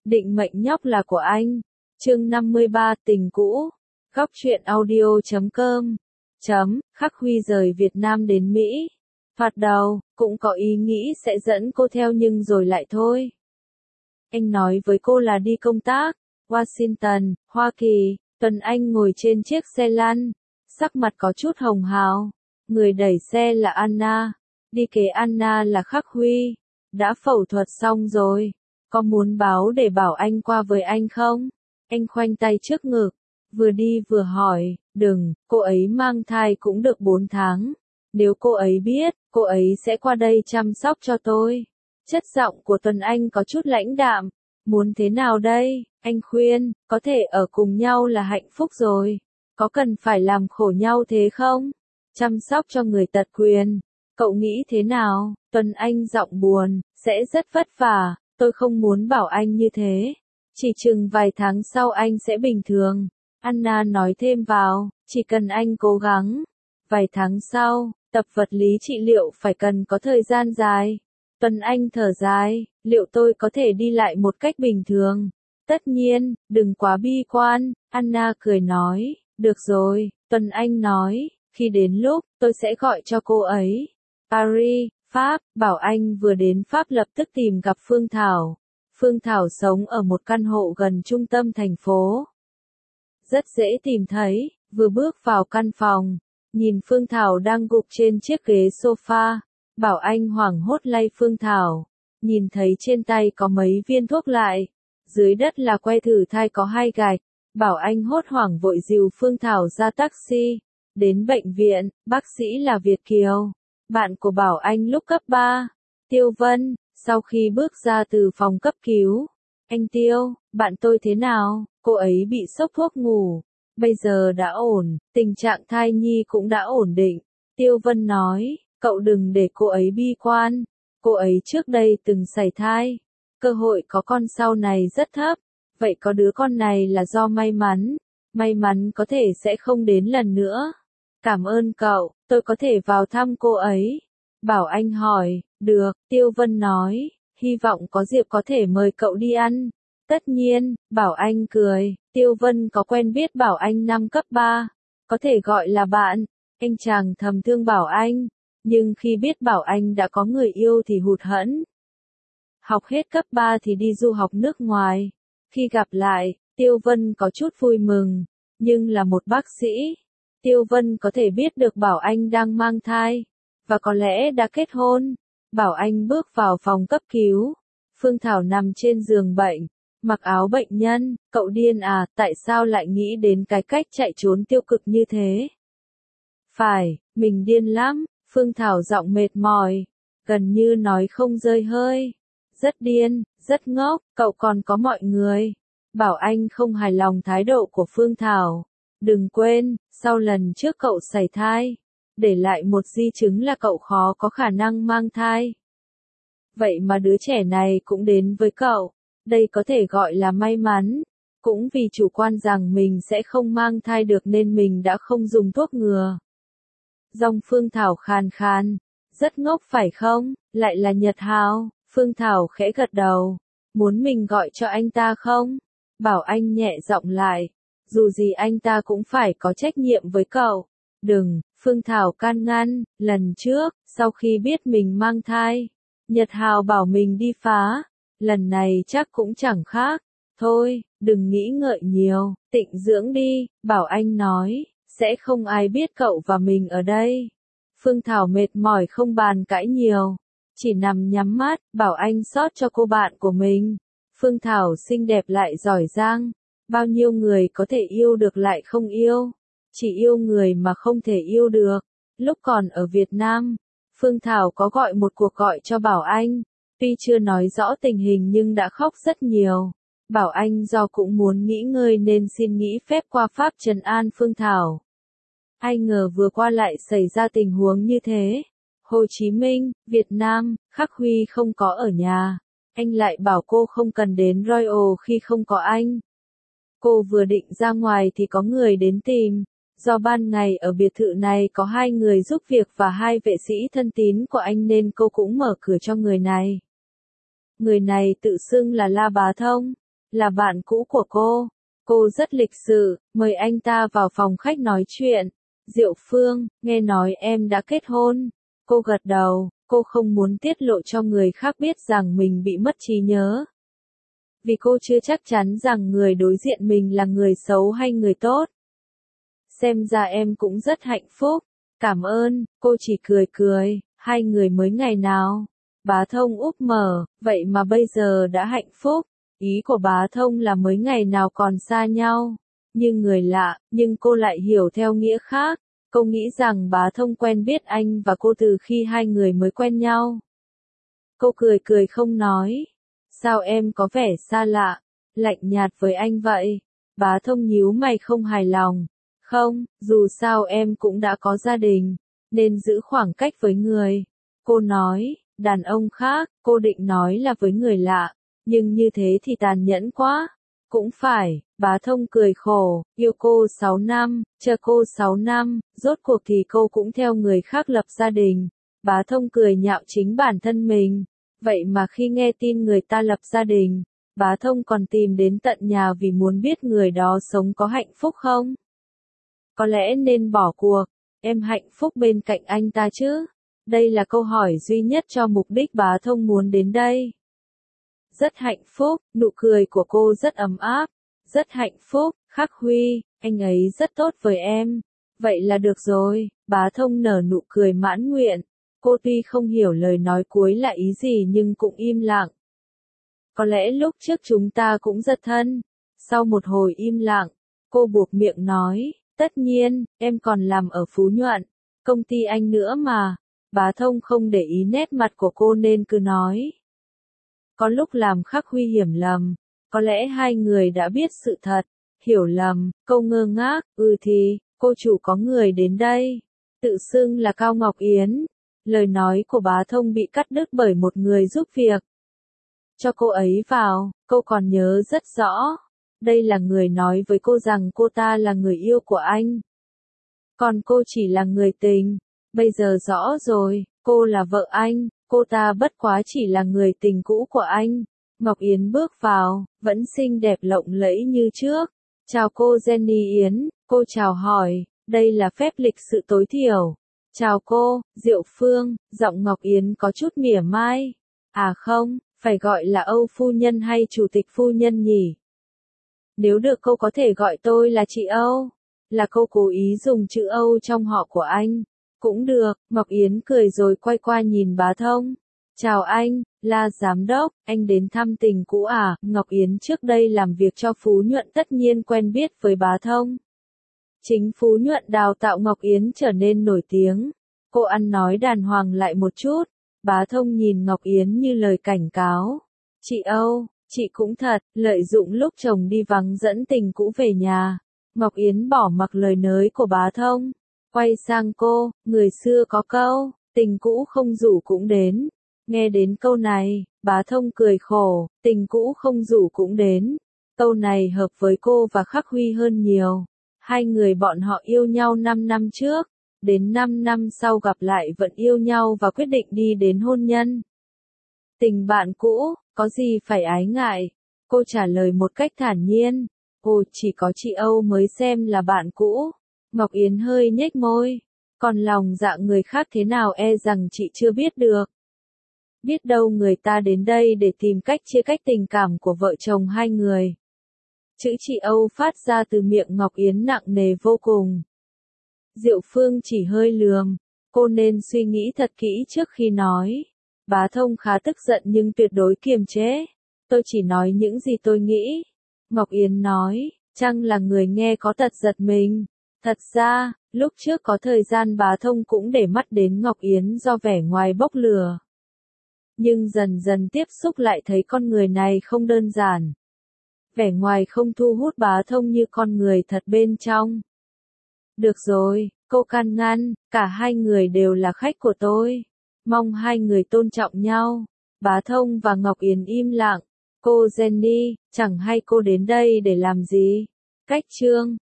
Định mệnh nhóc là của anh. Chương 53 tình cũ. Góc truyện audio.com. Khắc Huy rời Việt Nam đến Mỹ. Thoạt đầu, cũng có ý nghĩ sẽ dẫn cô theo nhưng rồi lại thôi. Anh nói với cô là đi công tác. Washington, Hoa Kỳ. Tuấn Anh ngồi trên chiếc xe lăn. Sắc mặt có chút hồng hào. Người đẩy xe là Anna. Đi kế Anna là Khắc Huy. Đã phẫu thuật xong rồi. Có muốn báo để bảo anh qua với anh không? Anh khoanh tay trước ngực. Vừa đi vừa hỏi. Đừng, cô ấy mang thai cũng được 4 tháng. Nếu cô ấy biết, cô ấy sẽ qua đây chăm sóc cho tôi. Chất giọng của Tuấn Anh có chút lãnh đạm. Muốn thế nào đây? Anh khuyên, có thể ở cùng nhau là hạnh phúc rồi. Có cần phải làm khổ nhau thế không? Chăm sóc cho người tật nguyền. Cậu nghĩ thế nào? Tuấn Anh giọng buồn, sẽ rất vất vả. Tôi không muốn bảo anh như thế. Chỉ chừng vài tháng sau anh sẽ bình thường. Anna nói thêm vào, chỉ cần anh cố gắng. Vài tháng sau, tập vật lý trị liệu phải cần có thời gian dài. Tuấn Anh thở dài, liệu tôi có thể đi lại một cách bình thường? Tất nhiên, đừng quá bi quan, Anna cười nói, được rồi, Tuấn Anh nói, khi đến lúc, tôi sẽ gọi cho cô ấy. Paris, Pháp, Bảo Anh vừa đến Pháp lập tức tìm gặp Phương Thảo. Phương Thảo sống ở một căn hộ gần trung tâm thành phố. Rất dễ tìm thấy, vừa bước vào căn phòng, nhìn Phương Thảo đang gục trên chiếc ghế sofa. Bảo Anh hoảng hốt lay Phương Thảo, nhìn thấy trên tay có mấy viên thuốc lại, dưới đất là que thử thai có 2 gạch. Bảo Anh hốt hoảng vội dìu Phương Thảo ra taxi, đến bệnh viện. Bác sĩ là Việt Kiều, bạn của Bảo Anh lúc cấp 3, Tiêu Vân. Sau khi bước ra từ phòng cấp cứu, anh Tiêu, bạn tôi thế nào? Cô ấy bị sốc thuốc ngủ, bây giờ đã ổn, tình trạng thai nhi cũng đã ổn định. Tiêu Vân nói, cậu đừng để cô ấy bi quan, cô ấy trước đây từng sảy thai, cơ hội có con sau này rất thấp, vậy có đứa con này là do may mắn có thể sẽ không đến lần nữa. Cảm ơn cậu, tôi có thể vào thăm cô ấy. Bảo Anh hỏi, được, Tiêu Vân nói, hy vọng có dịp có thể mời cậu đi ăn. Tất nhiên, Bảo Anh cười, Tiêu Vân có quen biết Bảo Anh năm cấp 3, có thể gọi là bạn. Anh chàng thầm thương Bảo Anh, nhưng khi biết Bảo Anh đã có người yêu thì hụt hẫng. Học hết cấp 3 thì đi du học nước ngoài. Khi gặp lại, Tiêu Vân có chút vui mừng, nhưng là một bác sĩ. Tiêu Vân có thể biết được Bảo Anh đang mang thai, và có lẽ đã kết hôn. Bảo Anh bước vào phòng cấp cứu. Phương Thảo nằm trên giường bệnh, mặc áo bệnh nhân. Cậu điên à, tại sao lại nghĩ đến cái cách chạy trốn tiêu cực như thế? Phải, mình điên lắm. Phương Thảo giọng mệt mỏi, gần như nói không rơi hơi. Rất điên, rất ngốc, cậu còn có mọi người. Bảo Anh không hài lòng thái độ của Phương Thảo. Đừng quên, sau lần trước cậu sảy thai, để lại một di chứng là cậu khó có khả năng mang thai. Vậy mà đứa trẻ này cũng đến với cậu, đây có thể gọi là may mắn. Cũng vì chủ quan rằng mình sẽ không mang thai được nên mình đã không dùng thuốc ngừa. Giọng Phương Thảo khàn khàn, rất ngốc phải không? Lại là Nhật Hào. Phương Thảo khẽ gật đầu, muốn mình gọi cho anh ta không? Bảo Anh nhẹ giọng lại, dù gì anh ta cũng phải có trách nhiệm với cậu. Đừng, Phương Thảo can ngăn, lần trước, sau khi biết mình mang thai, Nhật Hào bảo mình đi phá, lần này chắc cũng chẳng khác. Thôi, đừng nghĩ ngợi nhiều, tịnh dưỡng đi, Bảo Anh nói, sẽ không ai biết cậu và mình ở đây. Phương Thảo mệt mỏi không bàn cãi nhiều, chỉ nằm nhắm mắt. Bảo Anh xót cho cô bạn của mình. Phương Thảo xinh đẹp lại giỏi giang, bao nhiêu người có thể yêu được lại không yêu, chỉ yêu người mà không thể yêu được. Lúc còn ở Việt Nam, Phương Thảo có gọi một cuộc gọi cho Bảo Anh, tuy chưa nói rõ tình hình nhưng đã khóc rất nhiều. Bảo Anh do cũng muốn nghỉ ngơi nên xin nghỉ phép qua Pháp trấn an Phương Thảo. Ai ngờ vừa qua lại xảy ra tình huống như thế. Hồ Chí Minh, Việt Nam, Khắc Huy không có ở nhà. Anh lại bảo cô không cần đến Royal khi không có anh. Cô vừa định ra ngoài thì có người đến tìm. Do ban ngày ở biệt thự này có 2 người giúp việc và 2 vệ sĩ thân tín của anh nên cô cũng mở cửa cho người này. Người này tự xưng là La Bá Thông. là bạn cũ của cô. Cô rất lịch sự, mời anh ta vào phòng khách nói chuyện. Diệu Phương, nghe nói em đã kết hôn. Cô gật đầu, cô không muốn tiết lộ cho người khác biết rằng mình bị mất trí nhớ. Vì cô chưa chắc chắn rằng người đối diện mình là người xấu hay người tốt. Xem ra em cũng rất hạnh phúc. Cảm ơn, cô chỉ cười cười, hai người mới ngày nào. Bá Thông úp mở, vậy mà bây giờ đã hạnh phúc. Ý của Bá Thông là mới ngày nào còn xa nhau. Như người lạ, nhưng cô lại hiểu theo nghĩa khác. Cô nghĩ rằng Bá Thông quen biết anh và cô từ khi hai người mới quen nhau. Cô cười cười không nói. Sao em có vẻ xa lạ, lạnh nhạt với anh vậy? Bá Thông nhíu mày không hài lòng. Không, dù sao em cũng đã có gia đình, nên giữ khoảng cách với người. Cô nói, đàn ông khác, cô định nói là với người lạ, nhưng như thế thì tàn nhẫn quá. Cũng phải, Bá Thông cười khổ, yêu cô 6 năm, chờ cô 6 năm, rốt cuộc thì cô cũng theo người khác lập gia đình. Bá Thông cười nhạo chính bản thân mình. Vậy mà khi nghe tin người ta lập gia đình, Bá Thông còn tìm đến tận nhà vì muốn biết người đó sống có hạnh phúc không? Có lẽ nên bỏ cuộc, em hạnh phúc bên cạnh anh ta chứ? Đây là câu hỏi duy nhất cho mục đích Bá Thông muốn đến đây. Rất hạnh phúc, nụ cười của cô rất ấm áp. Rất hạnh phúc, Khắc Huy, anh ấy rất tốt với em. Vậy là được rồi, Bá Thông nở nụ cười mãn nguyện. Cô tuy không hiểu lời nói cuối là ý gì nhưng cũng im lặng. Có lẽ lúc trước chúng ta cũng rất thân. Sau một hồi im lặng, cô buộc miệng nói, tất nhiên, em còn làm ở Phú Nhuận, công ty anh nữa mà. Bá Thông không để ý nét mặt của cô nên cứ nói. Có lúc làm Khắc Huy hiểu lầm, có lẽ hai người đã biết sự thật. Hiểu lầm, câu ngơ ngác, thì, cô chủ có người đến đây. Tự xưng là Cao Ngọc Yến. Lời nói của Bá Thông bị cắt đứt bởi một người giúp việc. Cho cô ấy vào, cô còn nhớ rất rõ. Đây là người nói với cô rằng cô ta là người yêu của anh. Còn cô chỉ là người tình. Bây giờ rõ rồi, cô là vợ anh, cô ta bất quá chỉ là người tình cũ của anh. Ngọc Yến bước vào, vẫn xinh đẹp lộng lẫy như trước. Chào cô Jenny Yến, cô chào hỏi, đây là phép lịch sự tối thiểu. Chào cô, Diệu Phương, giọng Ngọc Yến có chút mỉa mai. À không, phải gọi là Âu phu nhân hay chủ tịch phu nhân nhỉ? Nếu được cô có thể gọi tôi là chị Âu. Là cô cố ý dùng chữ Âu trong họ của anh. Cũng được, Ngọc Yến cười rồi quay qua nhìn Bá Thông. Chào anh, là giám đốc, anh đến thăm tình cũ à? Ngọc Yến trước đây làm việc cho Phú Nhuận tất nhiên quen biết với Bá Thông. Chính Phú Nhuận đào tạo Ngọc Yến trở nên nổi tiếng. Cô ăn nói đàng hoàng lại một chút. Bá Thông nhìn Ngọc Yến như lời cảnh cáo. Chị Âu, chị cũng thật, lợi dụng lúc chồng đi vắng dẫn tình cũ về nhà. Ngọc Yến bỏ mặc lời nới của Bá Thông. Quay sang cô, người xưa có câu, tình cũ không rủ cũng đến. Nghe đến câu này, Bá Thông cười khổ, tình cũ không rủ cũng đến. Câu này hợp với cô và Khắc Huy hơn nhiều. Hai người bọn họ yêu nhau 5 năm trước, đến 5 năm sau gặp lại vẫn yêu nhau và quyết định đi đến hôn nhân. Tình bạn cũ, có gì phải ái ngại? Cô trả lời một cách thản nhiên. Ồ, chỉ có chị Âu mới xem là bạn cũ. Ngọc Yến hơi nhếch môi. Còn lòng dạ người khác thế nào e rằng chị chưa biết được. Biết đâu người ta đến đây để tìm cách chia cách tình cảm của vợ chồng hai người. Chữ chị Âu phát ra từ miệng Ngọc Yến nặng nề vô cùng. Diệu Phương chỉ hơi lườm. Cô nên suy nghĩ thật kỹ trước khi nói. Bá Thông khá tức giận nhưng tuyệt đối kiềm chế. Tôi chỉ nói những gì tôi nghĩ. Ngọc Yến nói, chăng là người nghe có tật giật mình. Thật ra, lúc trước có thời gian Bá Thông cũng để mắt đến Ngọc Yến do vẻ ngoài bốc lửa. Nhưng dần dần tiếp xúc lại thấy con người này không đơn giản. Vẻ ngoài không thu hút Bá Thông như con người thật bên trong. Được rồi, cô can ngăn, cả hai người đều là khách của tôi. Mong hai người tôn trọng nhau. Bá Thông và Ngọc Yến im lặng. Cô Jenny, chẳng hay cô đến đây để làm gì? Cách chương